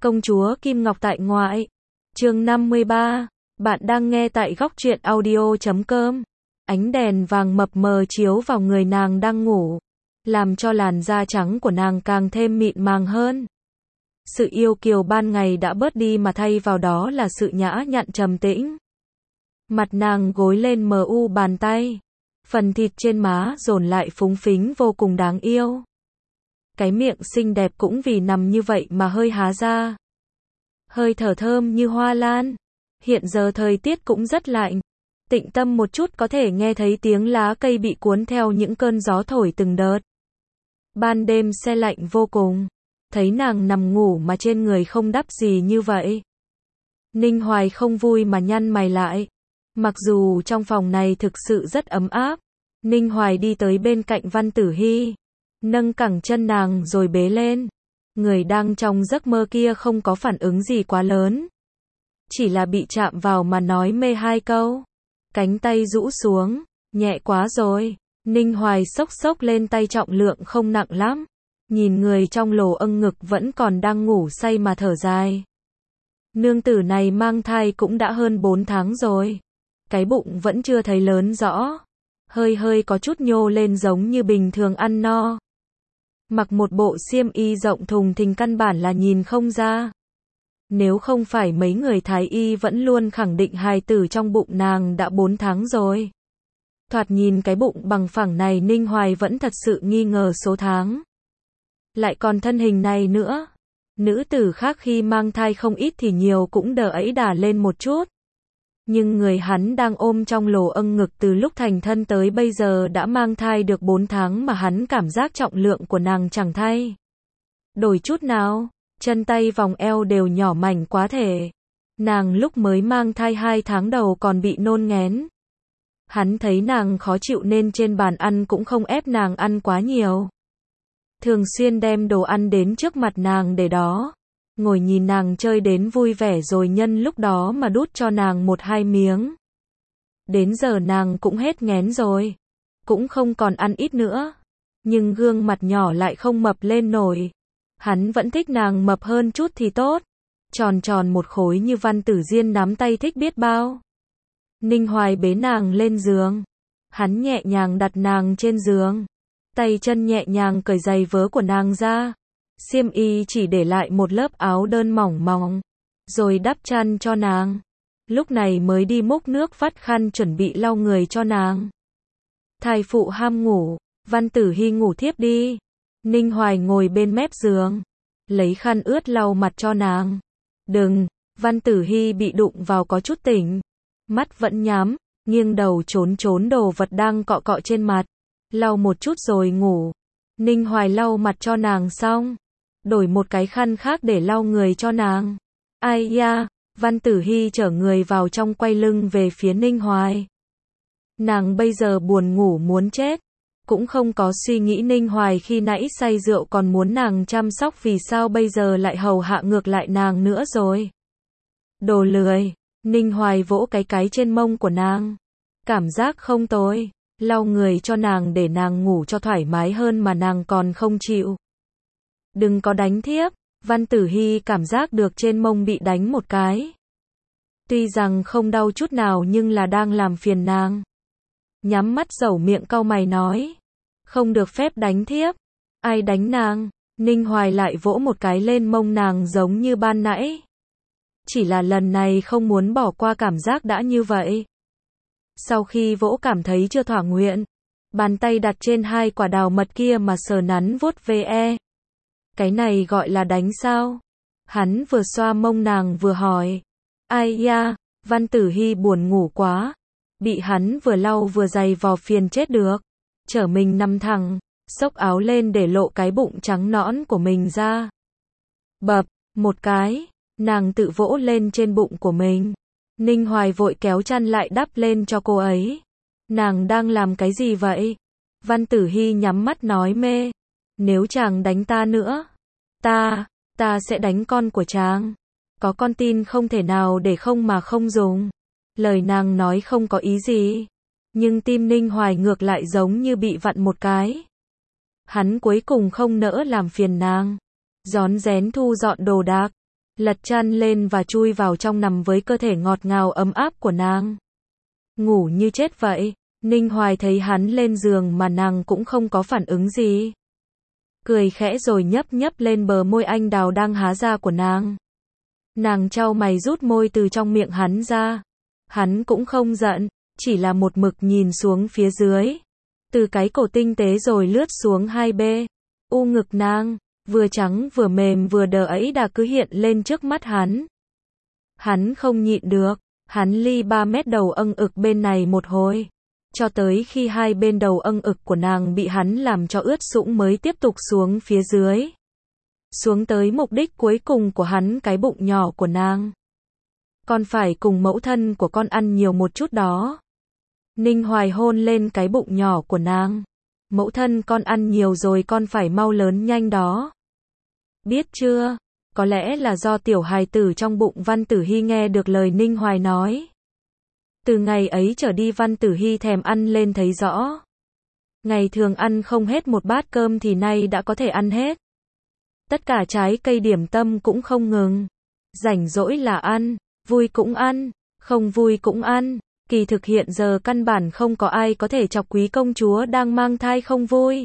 Công chúa Kim Ngọc tại ngoại. Chương 53. Bạn đang nghe tại góc truyện audio.com. Ánh đèn vàng mập mờ chiếu vào người nàng đang ngủ, làm cho làn da trắng của nàng càng thêm mịn màng hơn. Sự yêu kiều ban ngày đã bớt đi mà thay vào đó là sự nhã nhặn trầm tĩnh. Mặt nàng gối lên mờ u bàn tay, phần thịt trên má dồn lại phúng phính vô cùng đáng yêu. Cái miệng xinh đẹp cũng vì nằm như vậy mà hơi há ra. Hơi thở thơm như hoa lan. Hiện giờ thời tiết cũng rất lạnh. Tĩnh tâm một chút có thể nghe thấy tiếng lá cây bị cuốn theo những cơn gió thổi từng đợt. Ban đêm se lạnh vô cùng. Thấy nàng nằm ngủ mà trên người không đắp gì như vậy, Ninh Hoài không vui mà nhăn mày lại. Mặc dù trong phòng này thực sự rất ấm áp, Ninh Hoài đi tới bên cạnh Văn Tử Hy, nâng cẳng chân nàng rồi bế lên. Người đang trong giấc mơ kia không có phản ứng gì quá lớn, chỉ là bị chạm vào mà nói mê hai câu. Cánh tay rũ xuống, nhẹ quá rồi. Ninh Hoài xốc xốc lên tay trọng lượng không nặng lắm, nhìn người trong lồ âng ngực vẫn còn đang ngủ say mà thở dài. Nương tử này mang thai cũng đã hơn 4 tháng rồi, cái bụng vẫn chưa thấy lớn rõ, hơi có chút nhô lên giống như bình thường ăn no. Mặc một bộ xiêm y rộng thùng thình căn bản là nhìn không ra. Nếu không phải mấy người thái y vẫn luôn khẳng định hài tử trong bụng nàng đã 4 tháng rồi. Thoạt nhìn cái bụng bằng phẳng này Ninh Hoài vẫn thật sự nghi ngờ số tháng. Lại còn thân hình này nữa. Nữ tử khác khi mang thai không ít thì nhiều cũng đỡ ấy đà lên một chút. Nhưng người hắn đang ôm trong lồ âng ngực từ lúc thành thân tới bây giờ đã mang thai được 4 tháng mà hắn cảm giác trọng lượng của nàng chẳng thay đổi chút nào. Chân tay vòng eo đều nhỏ mảnh quá thể. Nàng lúc mới mang thai 2 tháng đầu còn bị nôn nghén. Hắn thấy nàng khó chịu nên trên bàn ăn cũng không ép nàng ăn quá nhiều. Thường xuyên đem đồ ăn đến trước mặt nàng để đó. Ngồi nhìn nàng chơi đến vui vẻ rồi nhân lúc đó mà đút cho nàng 1-2 miếng. Đến giờ nàng cũng hết nghén rồi, cũng không còn ăn ít nữa. Nhưng gương mặt nhỏ lại không mập lên nổi. Hắn vẫn thích nàng mập hơn chút thì tốt. Tròn tròn một khối như Văn Tử Diên nắm tay thích biết bao. Ninh Hoài bế nàng lên giường. Hắn nhẹ nhàng đặt nàng trên giường. Tay chân nhẹ nhàng cởi giày vớ của nàng ra. Xiêm y chỉ để lại một lớp áo đơn mỏng mỏng. Rồi đắp chăn cho nàng. Lúc này mới đi múc nước vắt khăn chuẩn bị lau người cho nàng. Thai phụ ham ngủ. Văn Tử Hy ngủ thiếp đi. Ninh Hoài ngồi bên mép giường, lấy khăn ướt lau mặt cho nàng. Đừng. Văn Tử Hy bị đụng vào có chút tỉnh. Mắt vẫn nhắm, nghiêng đầu trốn đồ vật đang cọ cọ trên mặt. Lau một chút rồi ngủ. Ninh Hoài lau mặt cho nàng xong, đổi một cái khăn khác để lau người cho nàng. Ai da. Văn Tử Hy chở người vào trong quay lưng về phía Ninh Hoài. Nàng bây giờ buồn ngủ muốn chết. Cũng không có suy nghĩ Ninh Hoài khi nãy say rượu còn muốn nàng chăm sóc vì sao bây giờ lại hầu hạ ngược lại nàng nữa rồi. Đồ lười. Ninh Hoài vỗ cái trên mông của nàng. Cảm giác không tồi. Lau người cho nàng để nàng ngủ cho thoải mái hơn mà nàng còn không chịu. Đừng có đánh thiếp. Văn Tử Hy cảm giác được trên mông bị đánh một cái. Tuy rằng không đau chút nào nhưng là đang làm phiền nàng. Nhắm mắt dẩu miệng cau mày nói. Không được phép đánh thiếp. Ai đánh nàng? Ninh Hoài lại vỗ một cái lên mông nàng giống như ban nãy. Chỉ là lần này không muốn bỏ qua cảm giác đã như vậy. Sau khi vỗ cảm thấy chưa thỏa nguyện, bàn tay đặt trên 2 quả đào mật kia mà sờ nắn vuốt ve. Cái này gọi là đánh sao? Hắn vừa xoa mông nàng vừa hỏi. Ai da. Văn Tử Hy buồn ngủ quá. Bị hắn vừa lau vừa giày vò phiền chết được. Chở mình nằm thẳng, xốc áo lên để lộ cái bụng trắng nõn của mình ra. Bập, một cái, nàng tự vỗ lên trên bụng của mình. Ninh Hoài vội kéo chăn lại đắp lên cho cô ấy. Nàng đang làm cái gì vậy? Văn Tử Hy nhắm mắt nói mê. Nếu chàng đánh ta nữa, ta sẽ đánh con của chàng. Có con tin không thể nào để không mà không dùng. Lời nàng nói không có ý gì. Nhưng tim Ninh Hoài ngược lại giống như bị vặn một cái. Hắn cuối cùng không nỡ làm phiền nàng. Rón rén thu dọn đồ đạc. lật chăn lên và chui vào trong nằm với cơ thể ngọt ngào ấm áp của nàng. Ngủ như chết vậy. Ninh Hoài thấy hắn lên giường mà nàng cũng không có phản ứng gì. Cười khẽ rồi nhấp nhấp lên bờ môi anh đào đang há ra của nàng. Nàng chau mày rút môi từ trong miệng hắn ra. Hắn cũng không giận, chỉ là một mực nhìn xuống phía dưới. Từ cái cổ tinh tế rồi lướt xuống hai bê. U ngực nàng, vừa trắng vừa mềm vừa đờ ấy đã cứ hiện lên trước mắt hắn. Hắn không nhịn được, hắn ly 3 mét đầu âng ực bên này một hồi. Cho tới khi hai bên đầu âng ực của nàng bị hắn làm cho ướt sũng mới tiếp tục xuống phía dưới. Xuống tới mục đích cuối cùng của hắn, cái bụng nhỏ của nàng. Con phải cùng mẫu thân của con ăn nhiều một chút đó. Ninh Hoài hôn lên cái bụng nhỏ của nàng. Mẫu thân con ăn nhiều rồi, con phải mau lớn nhanh đó. Biết chưa? Có lẽ là do tiểu hài tử trong bụng Văn Tử Hy nghe được lời Ninh Hoài nói. Từ ngày ấy trở đi Văn Tử Hy thèm ăn lên thấy rõ. Ngày thường ăn không hết một bát cơm thì nay đã có thể ăn hết. Tất cả trái cây điểm tâm cũng không ngừng. Rảnh rỗi là ăn, vui cũng ăn, không vui cũng ăn. Kỳ thực hiện giờ căn bản không có ai có thể chọc quý công chúa đang mang thai không vui.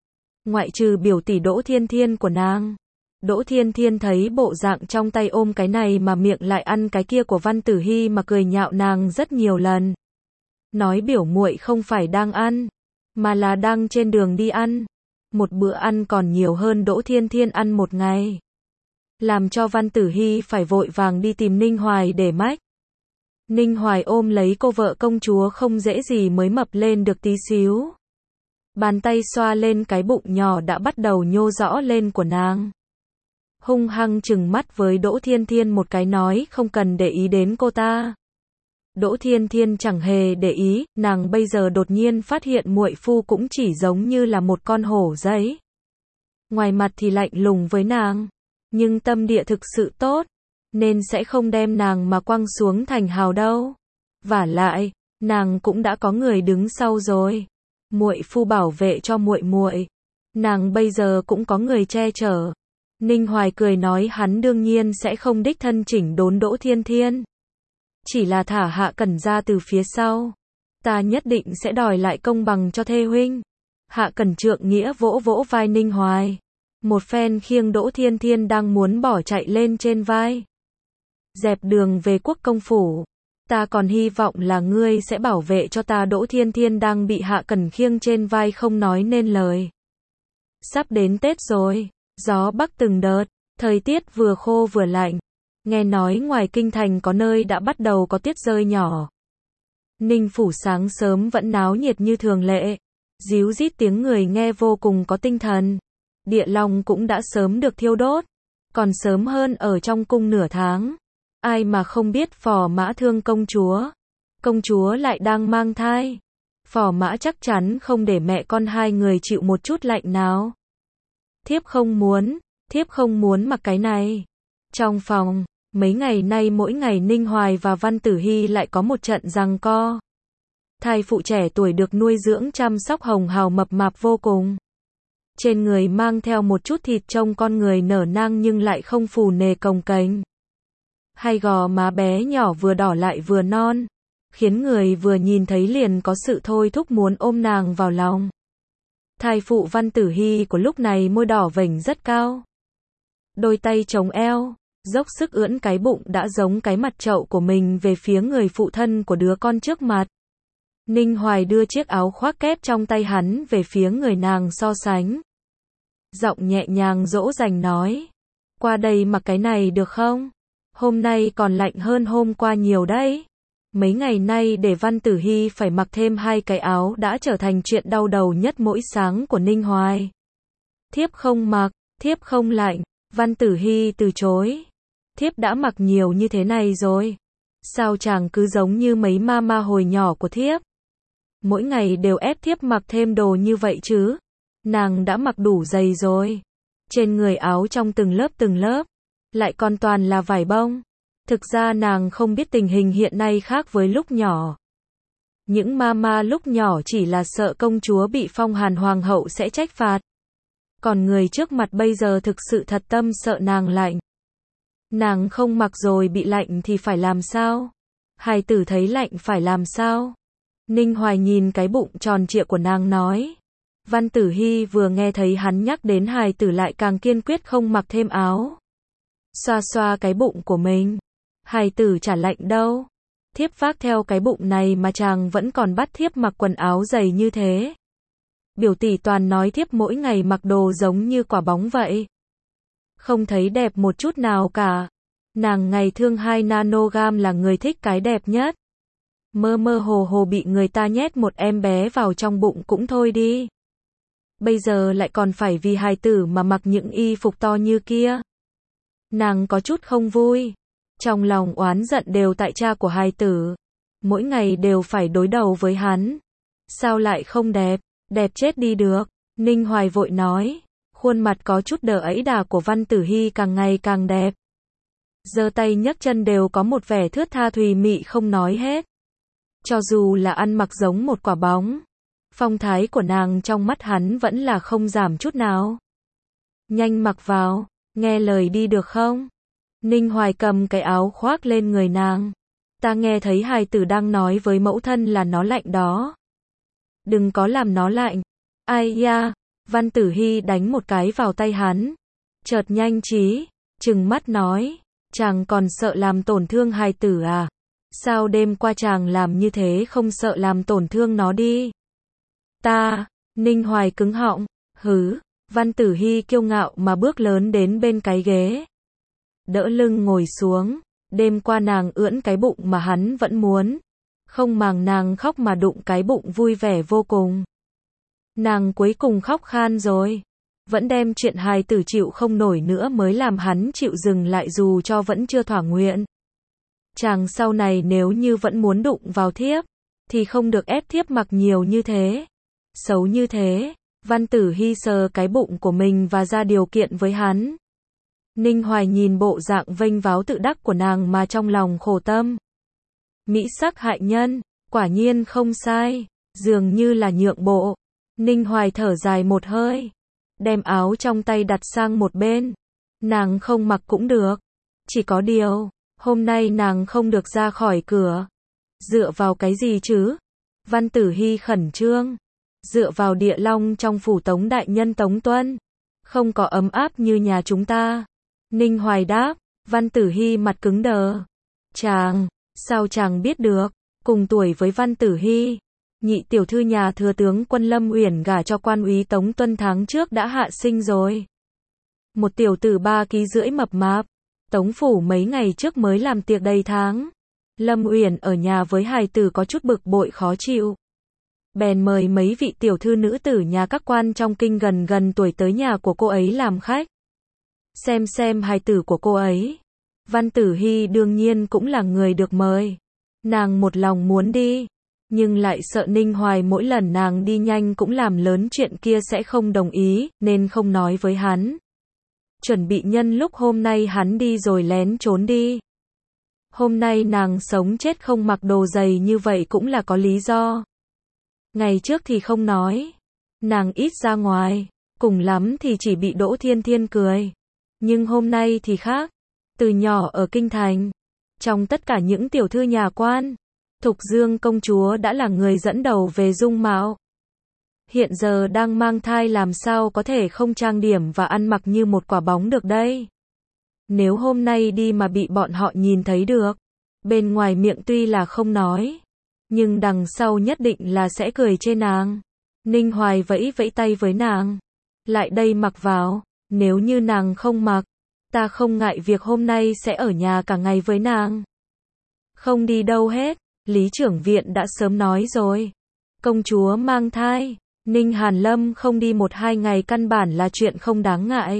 Ngoại trừ biểu tỷ Đỗ Thiên Thiên của nàng. Đỗ Thiên Thiên thấy bộ dạng trong tay ôm cái này mà miệng lại ăn cái kia của Văn Tử Hy mà cười nhạo nàng rất nhiều lần. Nói biểu muội không phải đang ăn, mà là đang trên đường đi ăn. Một bữa ăn còn nhiều hơn Đỗ Thiên Thiên ăn một ngày. Làm cho Văn Tử Hy phải vội vàng đi tìm Ninh Hoài để mách. Ninh Hoài ôm lấy cô vợ công chúa không dễ gì mới mập lên được tí xíu. Bàn tay xoa lên cái bụng nhỏ đã bắt đầu nhô rõ lên của nàng. Hung hăng trừng mắt với Đỗ Thiên Thiên một cái nói không cần để ý đến cô ta. Đỗ Thiên Thiên chẳng hề để ý, nàng bây giờ đột nhiên phát hiện muội phu cũng chỉ giống như là một con hổ giấy. Ngoài mặt thì lạnh lùng với nàng, nhưng tâm địa thực sự tốt, nên sẽ không đem nàng mà quăng xuống thành hào đâu. Vả lại, nàng cũng đã có người đứng sau rồi. Muội phu bảo vệ cho muội muội, nàng bây giờ cũng có người che chở. Ninh Hoài cười nói hắn đương nhiên sẽ không đích thân chỉnh đốn Đỗ Thiên Thiên. Chỉ là thả Hạ Cẩn ra từ phía sau. Ta nhất định sẽ đòi lại công bằng cho thê huynh. Hạ Cẩn trượng nghĩa vỗ vỗ vai Ninh Hoài. Một phen khiêng Đỗ Thiên Thiên đang muốn bỏ chạy lên trên vai. Dẹp đường về Quốc công phủ. Ta còn hy vọng là ngươi sẽ bảo vệ cho ta. Đỗ Thiên Thiên đang bị Hạ Cẩn khiêng trên vai không nói nên lời. Sắp đến Tết rồi. Gió bắc từng đợt, thời tiết vừa khô vừa lạnh. Nghe nói ngoài kinh thành có nơi đã bắt đầu có tuyết rơi nhỏ. Ninh phủ sáng sớm vẫn náo nhiệt như thường lệ. Ríu rít tiếng người nghe vô cùng có tinh thần. Địa long cũng đã sớm được thiêu đốt. Còn sớm hơn ở trong cung nửa tháng. Ai mà không biết Phò Mã thương công chúa. Công chúa lại đang mang thai. Phò Mã chắc chắn không để mẹ con hai người chịu một chút lạnh nào. Thiếp không muốn mặc cái này. Trong phòng, mấy ngày nay mỗi ngày Ninh Hoài và Văn Tử Hy lại có một trận giằng co. Thai phụ trẻ tuổi được nuôi dưỡng chăm sóc hồng hào mập mạp vô cùng. Trên người mang theo một chút thịt trông con người nở nang nhưng lại không phù nề cồng kềnh. Hai gò má bé nhỏ vừa đỏ lại vừa non, khiến người vừa nhìn thấy liền có sự thôi thúc muốn ôm nàng vào lòng. Thai phụ Văn Tử Hy của lúc này môi đỏ vểnh rất cao. Đôi tay chống eo, dốc sức ưỡn cái bụng đã giống cái mặt trậu của mình về phía người phụ thân của đứa con trước mặt. Ninh Hoài đưa chiếc áo khoác kép trong tay hắn về phía người nàng so sánh. Giọng nhẹ nhàng dỗ dành nói. Qua đây mặc cái này được không? Hôm nay còn lạnh hơn hôm qua nhiều đấy. Mấy ngày nay để Văn Tử Hy phải mặc thêm 2 cái áo đã trở thành chuyện đau đầu nhất mỗi sáng của Ninh Hoài. Thiếp không mặc, thiếp không lạnh. Văn Tử Hy từ chối. Thiếp đã mặc nhiều như thế này rồi. Sao chàng cứ giống như mấy mama hồi nhỏ của thiếp? Mỗi ngày đều ép thiếp mặc thêm đồ như vậy chứ? Nàng đã mặc đủ dày rồi. Trên người áo trong từng lớp, lại còn toàn là vải bông. Thực ra nàng không biết tình hình hiện nay khác với lúc nhỏ. Những mama lúc nhỏ chỉ là sợ công chúa bị phong hàn hoàng hậu sẽ trách phạt. Còn người trước mặt bây giờ thực sự thật tâm sợ nàng lạnh. Nàng không mặc rồi bị lạnh thì phải làm sao? Hài tử thấy lạnh phải làm sao? Ninh Hoài nhìn cái bụng tròn trịa của nàng nói. Văn Tử Hy vừa nghe thấy hắn nhắc đến hài tử lại càng kiên quyết không mặc thêm áo. Xoa xoa cái bụng của mình. Hài tử chả lạnh đâu. Thiếp vác theo cái bụng này mà chàng vẫn còn bắt thiếp mặc quần áo dày như thế. Biểu tỷ toàn nói thiếp mỗi ngày mặc đồ giống như quả bóng vậy. Không thấy đẹp một chút nào cả. Nàng ngày thương 2 nanogam là người thích cái đẹp nhất. Mơ mơ hồ hồ bị người ta nhét một em bé vào trong bụng cũng thôi đi. Bây giờ lại còn phải vì hài tử mà mặc những y phục to như kia. Nàng có chút không vui. Trong lòng oán giận đều tại cha của hài tử. Mỗi ngày đều phải đối đầu với hắn. Sao lại không đẹp, đẹp chết đi được. Ninh Hoài vội nói. Khuôn mặt có chút đờ ẫy đà của Văn Tử Hy càng ngày càng đẹp. Giơ tay nhấc chân đều có một vẻ thướt tha thùy mị không nói hết. Cho dù là ăn mặc giống một quả bóng, phong thái của nàng trong mắt hắn vẫn là không giảm chút nào. Nhanh mặc vào, nghe lời đi được không? Ninh Hoài cầm cái áo khoác lên người nàng. Ta nghe thấy hài tử đang nói với mẫu thân là nó lạnh đó. Đừng có làm nó lạnh. Ai da, Văn Tử Hy đánh một cái vào tay hắn. Chợt nhanh trí, trừng mắt nói, chàng còn sợ làm tổn thương hài tử à? Sao đêm qua chàng làm như thế không sợ làm tổn thương nó đi? Ta, Ninh Hoài cứng họng, hứ, Văn Tử Hy kiêu ngạo mà bước lớn đến bên cái ghế. Đỡ lưng ngồi xuống, đêm qua nàng ưỡn cái bụng mà hắn vẫn muốn. Không màng nàng khóc mà đụng cái bụng vui vẻ vô cùng. Nàng cuối cùng khóc khan rồi. Vẫn đem chuyện hài tử chịu không nổi nữa mới làm hắn chịu dừng lại dù cho vẫn chưa thỏa nguyện. Chàng sau này nếu như vẫn muốn đụng vào thiếp, thì không được ép thiếp mặc nhiều như thế. Xấu như thế. Văn Tử Hy sờ cái bụng của mình và ra điều kiện với hắn. Ninh Hoài nhìn bộ dạng vênh váo tự đắc của nàng mà trong lòng khổ tâm. Mỹ sắc hại nhân, quả nhiên không sai, dường như là nhượng bộ. Ninh Hoài thở dài một hơi, đem áo trong tay đặt sang một bên. Nàng không mặc cũng được, chỉ có điều, hôm nay nàng không được ra khỏi cửa. Dựa vào cái gì chứ? Văn Tử Hy khẩn trương. Dựa vào địa long trong phủ Tống đại nhân Tống Tuân. Không có ấm áp như nhà chúng ta. Ninh Hoài đáp. Văn Tử Hy mặt cứng đờ. Chàng, sao chàng biết được? Cùng tuổi với Văn Tử Hy, nhị tiểu thư nhà thừa tướng Quân Lâm Uyển gả cho quan úy Tống Tuân tháng trước đã hạ sinh rồi. Một tiểu tử 3,5 kg mập mạp. Tống phủ mấy ngày trước mới làm tiệc đầy tháng. Lâm Uyển ở nhà với hài tử có chút bực bội khó chịu. Bèn mời mấy vị tiểu thư nữ tử nhà các quan trong kinh gần tuổi tới nhà của cô ấy làm khách. Xem hài tử của cô ấy. Văn Tử Hy đương nhiên cũng là người được mời. Nàng một lòng muốn đi, nhưng lại sợ Ninh Hoài mỗi lần nàng đi nhanh cũng làm lớn chuyện kia sẽ không đồng ý, nên không nói với hắn. Chuẩn bị nhân lúc hôm nay hắn đi rồi lén trốn đi. Hôm nay nàng sống chết không mặc đồ dày như vậy cũng là có lý do. Ngày trước thì không nói. Nàng ít ra ngoài, cùng lắm thì chỉ bị Đỗ Thiên Thiên cười. Nhưng hôm nay thì khác. Từ nhỏ ở Kinh Thành, trong tất cả những tiểu thư nhà quan, Thục Dương công chúa đã là người dẫn đầu về dung mạo. Hiện giờ đang mang thai làm sao có thể không trang điểm và ăn mặc như một quả bóng được đây. Nếu hôm nay đi mà bị bọn họ nhìn thấy được, bên ngoài miệng tuy là không nói, nhưng đằng sau nhất định là sẽ cười chê nàng. Ninh Hoài vẫy vẫy tay với nàng. Lại đây mặc vào, nếu như nàng không mặc, ta không ngại việc hôm nay sẽ ở nhà cả ngày với nàng. Không đi đâu hết, Lý trưởng viện đã sớm nói rồi. Công chúa mang thai, Ninh Hàn Lâm không đi 1-2 ngày căn bản là chuyện không đáng ngại.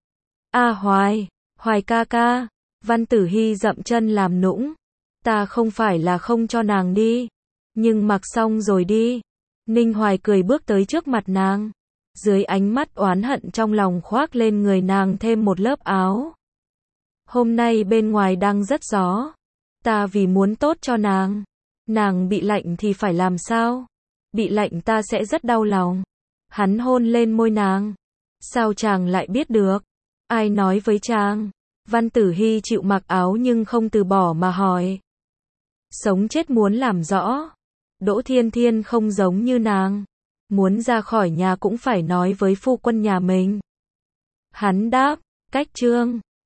A Hoài, Hoài ca ca, Văn Tử Hy dậm chân làm nũng. Ta không phải là không cho nàng đi, nhưng mặc xong rồi đi. Ninh Hoài cười bước tới trước mặt nàng. Dưới ánh mắt oán hận trong lòng khoác lên người nàng thêm một lớp áo. Hôm nay bên ngoài đang rất gió. Ta vì muốn tốt cho nàng bị lạnh thì phải làm sao? Bị lạnh ta sẽ rất đau lòng. Hắn hôn lên môi nàng. Sao chàng lại biết được? Ai nói với chàng? Văn Tử Hy chịu mặc áo nhưng không từ bỏ mà hỏi. Sống chết muốn làm rõ. Đỗ Thiên Thiên không giống như nàng. Muốn ra khỏi nhà cũng phải nói với phu quân nhà mình. Hắn đáp, cách Trương